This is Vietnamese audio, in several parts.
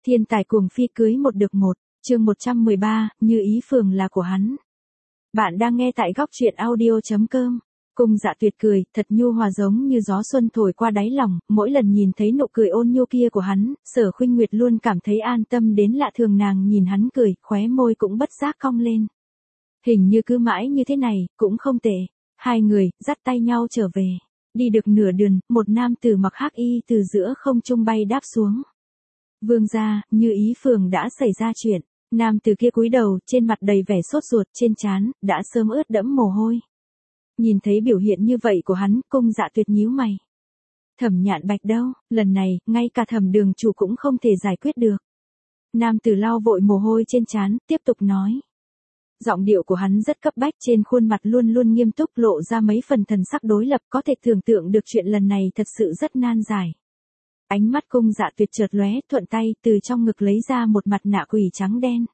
Thiên tài cuồng phi cưới một được một, chương 113, Như ý phường là của hắn. Bạn đang nghe tại góc truyện audio.com. Cung Dạ Tuyệt cười, thật nhu hòa giống như gió xuân thổi qua đáy lòng, mỗi lần nhìn thấy nụ cười ôn nhu kia của hắn, Sở Khuynh Nguyệt luôn cảm thấy an tâm đến lạ thường. Nàng nhìn hắn cười, khóe môi cũng bất giác cong lên. Hình như cứ mãi như thế này, cũng không tệ. Hai người, dắt tay nhau trở về. Đi được nửa đường, một nam tử mặc hắc y từ giữa không trung bay đáp xuống. Vương gia, Như ý phường đã xảy ra chuyện. Nam tử kia cúi đầu, trên mặt đầy vẻ sốt ruột, trên trán đã sớm ướt đẫm mồ hôi. Nhìn thấy biểu hiện như vậy của hắn, Cung Dạ Tuyệt nhíu mày. Thẩm Nhạn Bạch đâu, lần này, ngay cả Thẩm đường chủ cũng không thể giải quyết được. Nam tử lau vội mồ hôi trên trán, tiếp tục nói. Giọng điệu của hắn rất cấp bách, trên khuôn mặt luôn luôn nghiêm túc, lộ ra mấy phần thần sắc đối lập, có thể tưởng tượng được chuyện lần này thật sự rất nan giải. Ánh mắt Cung Dạ Tuyệt chợt lóe, thuận tay từ trong ngực lấy ra một mặt nạ quỷ trắng đen.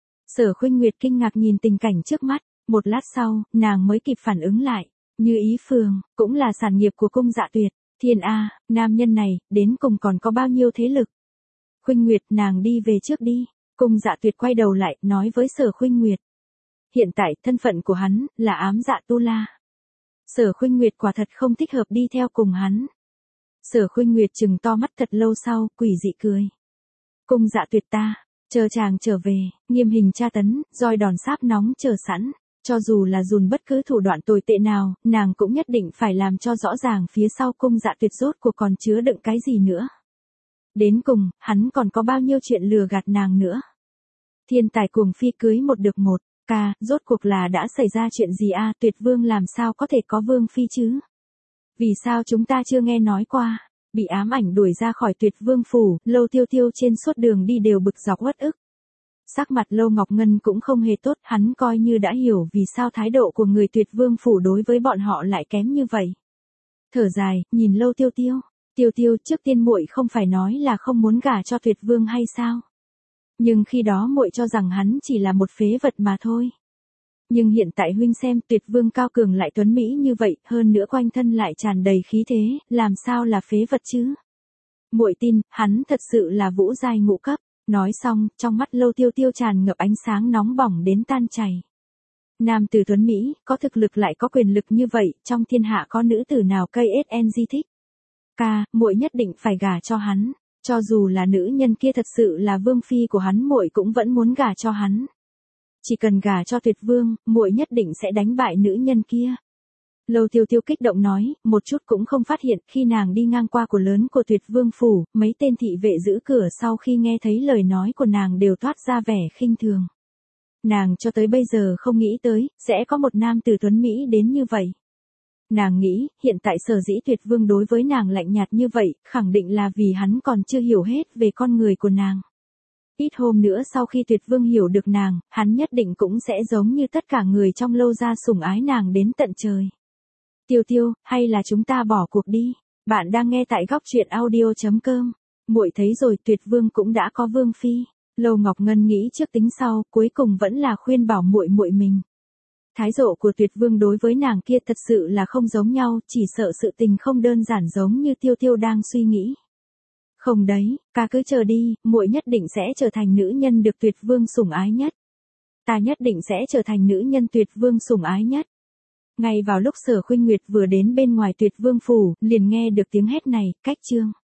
Sở Khuynh Nguyệt kinh ngạc nhìn tình cảnh trước mắt, một lát sau, nàng mới kịp phản ứng lại. Như ý phường, cũng là sản nghiệp của Cung Dạ Tuyệt. Thiên A, nam nhân này, đến cùng còn có bao nhiêu thế lực? Khuynh Nguyệt, nàng đi về trước đi. Cung Dạ Tuyệt quay đầu lại, nói với Sở Khuynh Nguyệt. Hiện tại, thân phận của hắn, là ám dạ tu la. Sở Khuynh Nguyệt quả thật không thích hợp đi theo cùng hắn. Sở Khuynh Nguyệt trừng to mắt thật lâu sau, quỷ dị cười. Cung Dạ Tuyệt ta, chờ chàng trở về, nghiêm hình tra tấn, roi đòn sáp nóng chờ sẵn. Cho dù là dùng bất cứ thủ đoạn tồi tệ nào, nàng cũng nhất định phải làm cho rõ ràng phía sau Cung Dạ Tuyệt rốt cuộc còn chứa đựng cái gì nữa. Đến cùng, hắn còn có bao nhiêu chuyện lừa gạt nàng nữa. Thiên tài cuồng phi cưới một được một, ca, rốt cuộc là đã xảy ra chuyện gì a? Tuyệt vương làm sao có thể có vương phi chứ? Vì sao chúng ta chưa nghe nói qua? Bị ám ảnh đuổi ra khỏi Tuyệt vương phủ, Lâu Tiêu Tiêu trên suốt đường đi đều bực dọc uất ức. Sắc mặt Lâu Ngọc Ngân cũng không hề tốt, hắn coi như đã hiểu vì sao thái độ của người Tuyệt vương phủ đối với bọn họ lại kém như vậy. Thở dài, nhìn Lâu Tiêu Tiêu. Tiêu Tiêu, trước tiên muội không phải nói là không muốn gả cho Tuyệt vương hay sao? Nhưng khi đó muội cho rằng hắn chỉ là một phế vật mà thôi. Nhưng hiện tại huynh xem, Tuyệt vương cao cường lại tuấn mỹ như vậy, hơn nữa quanh thân lại tràn đầy khí thế, làm sao là phế vật chứ? Muội tin, hắn thật sự là vũ giai ngũ cấp. Nói xong, trong mắt Lâu Tiêu Tiêu tràn ngập ánh sáng nóng bỏng đến tan chảy. Nam tử tuấn mỹ, có thực lực lại có quyền lực như vậy, trong thiên hạ có nữ tử nào KSNG thích? Ca, muội nhất định phải gả cho hắn. Cho dù là nữ nhân kia thật sự là vương phi của hắn, muội cũng vẫn muốn gả cho hắn. Chỉ cần gả cho Tuyệt vương, muội nhất định sẽ đánh bại nữ nhân kia. Lâu Tiêu Tiêu kích động nói, một chút cũng không phát hiện, khi nàng đi ngang qua cửa lớn của Tuyệt vương phủ, mấy tên thị vệ giữ cửa sau khi nghe thấy lời nói của nàng đều toát ra vẻ khinh thường. Nàng cho tới bây giờ không nghĩ tới, sẽ có một nam tử tuấn Mỹ đến như vậy. Nàng nghĩ, hiện tại sở dĩ Tuyệt vương đối với nàng lạnh nhạt như vậy, khẳng định là vì hắn còn chưa hiểu hết về con người của nàng. Ít hôm nữa sau khi Tuyệt vương hiểu được nàng, hắn nhất định cũng sẽ giống như tất cả người trong Lâu gia sủng ái nàng đến tận trời. Tiêu Tiêu, hay là chúng ta bỏ cuộc đi. Bạn đang nghe tại góc truyện audio.com. Muội thấy rồi, Tuyệt vương cũng đã có vương phi. Lâu Ngọc Ngân nghĩ trước tính sau, cuối cùng vẫn là khuyên bảo muội mình. Thái độ của Tuyệt vương đối với nàng kia thật sự là không giống nhau, chỉ sợ sự tình không đơn giản giống như Tiêu Tiêu đang suy nghĩ. Không đấy, ca cứ chờ đi, muội nhất định sẽ trở thành nữ nhân được Tuyệt vương sủng ái nhất. Ta nhất định sẽ trở thành nữ nhân Tuyệt vương sủng ái nhất. Ngay vào lúc Sở Khuynh Nguyệt vừa đến bên ngoài Tuyệt vương phủ, liền nghe được tiếng hét này, cách chương.